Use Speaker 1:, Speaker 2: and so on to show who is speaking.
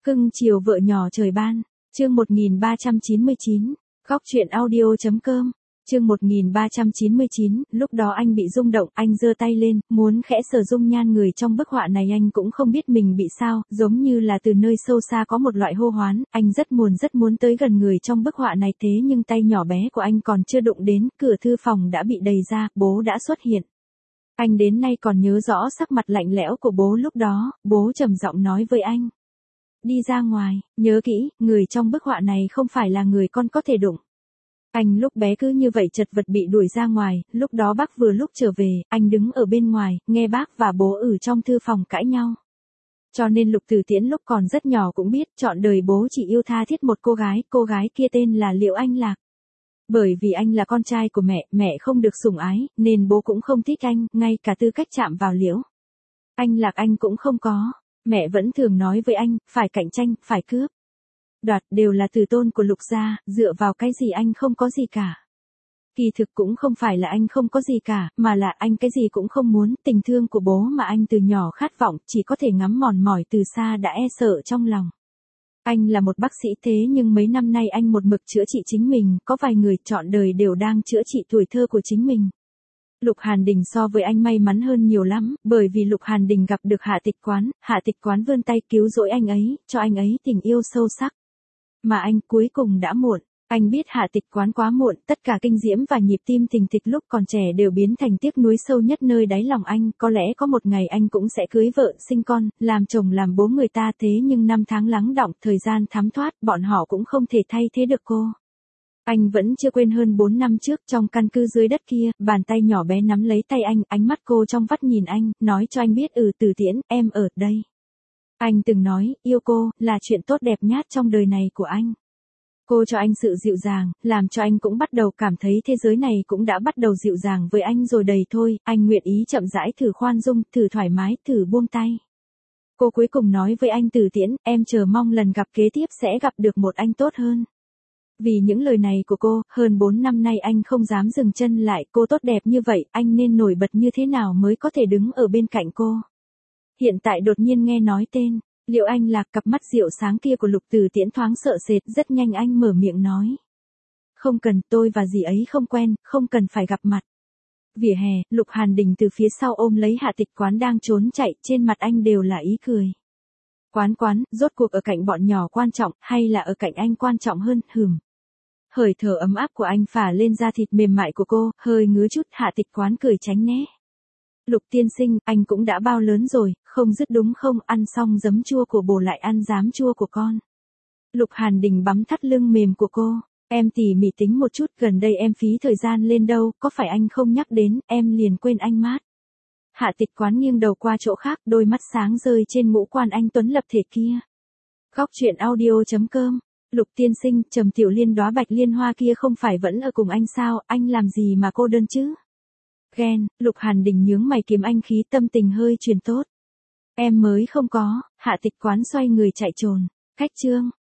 Speaker 1: Cưng chiều vợ nhỏ trời ban, chương 1399, góc truyện audio.com, chương 1399, lúc đó anh bị rung động, anh giơ tay lên, muốn khẽ sờ dung nhan người trong bức họa này, anh cũng không biết mình bị sao, giống như là từ nơi sâu xa có một loại hô hoán, anh rất muốn tới gần người trong bức họa này, thế nhưng tay nhỏ bé của anh còn chưa đụng đến, cửa thư phòng đã bị đẩy ra, bố đã xuất hiện. Anh đến nay còn nhớ rõ sắc mặt lạnh lẽo của bố lúc đó, bố trầm giọng nói với anh. Đi ra ngoài, nhớ kỹ, người trong bức họa này không phải là người con có thể đụng. Anh lúc bé cứ như vậy chật vật bị đuổi ra ngoài, lúc đó bác vừa lúc trở về, anh đứng ở bên ngoài, nghe bác và bố ở trong thư phòng cãi nhau. Cho nên Lục Tử Tiễn lúc còn rất nhỏ cũng biết, trọn đời bố chỉ yêu tha thiết một cô gái kia tên là Liễu Anh Lạc. Bởi vì anh là con trai của mẹ không được sủng ái, nên bố cũng không thích anh, ngay cả tư cách chạm vào Liễu Anh Lạc anh cũng không có. Mẹ vẫn thường nói với anh, phải cạnh tranh, phải cướp đoạt, đều là từ tôn của Lục gia, dựa vào cái gì anh không có gì cả. Kỳ thực cũng không phải là anh không có gì cả, mà là anh cái gì cũng không muốn, tình thương của bố mà anh từ nhỏ khát vọng, chỉ có thể ngắm mòn mỏi từ xa đã e sợ trong lòng. Anh là một bác sĩ thế nhưng mấy năm nay anh một mực chữa trị chính mình, có vài người trọn đời đều đang chữa trị tuổi thơ của chính mình. Lục Hàn Đình so với anh may mắn hơn nhiều lắm, bởi vì Lục Hàn Đình gặp được Hạ Tịch Quán vươn tay cứu rỗi anh ấy, cho anh ấy tình yêu sâu sắc. Mà anh cuối cùng đã muộn, anh biết Hạ Tịch Quán quá muộn, tất cả kinh diễm và nhịp tim thình thịch lúc còn trẻ đều biến thành tiếc nuối sâu nhất nơi đáy lòng anh, có lẽ có một ngày anh cũng sẽ cưới vợ, sinh con, làm chồng làm bố người ta, thế nhưng năm tháng lắng đọng, thời gian thấm thoát, bọn họ cũng không thể thay thế được cô. Anh vẫn chưa quên hơn 4 năm trước trong căn cứ dưới đất kia, bàn tay nhỏ bé nắm lấy tay anh, ánh mắt cô trong vắt nhìn anh, nói cho anh biết Tử Tiễn, em ở đây. Anh từng nói, yêu cô, là chuyện tốt đẹp nhất trong đời này của anh. Cô cho anh sự dịu dàng, làm cho anh cũng bắt đầu cảm thấy thế giới này cũng đã bắt đầu dịu dàng với anh rồi đầy thôi, anh nguyện ý chậm rãi thử khoan dung, thử thoải mái, thử buông tay. Cô cuối cùng nói với anh Tử Tiễn, em chờ mong lần gặp kế tiếp sẽ gặp được một anh tốt hơn. Vì những lời này của cô, hơn 4 năm nay anh không dám dừng chân lại, cô tốt đẹp như vậy, anh nên nổi bật như thế nào mới có thể đứng ở bên cạnh cô. Hiện tại đột nhiên nghe nói tên Liễu Anh Lạc, cặp mắt dịu sáng kia của Lục Tử Tiễn thoáng sợ sệt, rất nhanh anh mở miệng nói. Không cần, tôi và dì ấy không quen, không cần phải gặp mặt. Vỉa hè, Lục Hàn Đình từ phía sau ôm lấy Hạ Tịch Quán đang trốn chạy, trên mặt anh đều là ý cười. Quán, rốt cuộc ở cạnh bọn nhỏ quan trọng, hay là ở cạnh anh quan trọng hơn, Hơi thở ấm áp của anh phả lên da thịt mềm mại của cô, hơi ngứa chút, Hạ Tịch Quán cười tránh né. Lục tiên sinh, anh cũng đã bao lớn rồi, không dứt đúng không, ăn xong giấm chua của bồ lại ăn giám chua của con. Lục Hàn Đình bắm thắt lưng mềm của cô, em tỉ mỉ tính một chút, gần đây em phí thời gian lên đâu, có phải anh không nhắc đến, em liền quên anh mát. Hạ Tịch Quán nghiêng đầu qua chỗ khác, đôi mắt sáng rơi trên ngũ quan anh tuấn lập thể kia. Góc truyện audio.com. Lục tiên sinh, Trầm Tiểu Liên đóa bạch liên hoa kia không phải vẫn ở cùng anh sao, anh làm gì mà cô đơn chứ? Ghen, Lục Hàn Đình nhướng mày kiếm anh khí, tâm tình hơi truyền tốt. Em mới không có, Hạ Tịch Quán xoay người chạy trồn. Cách chương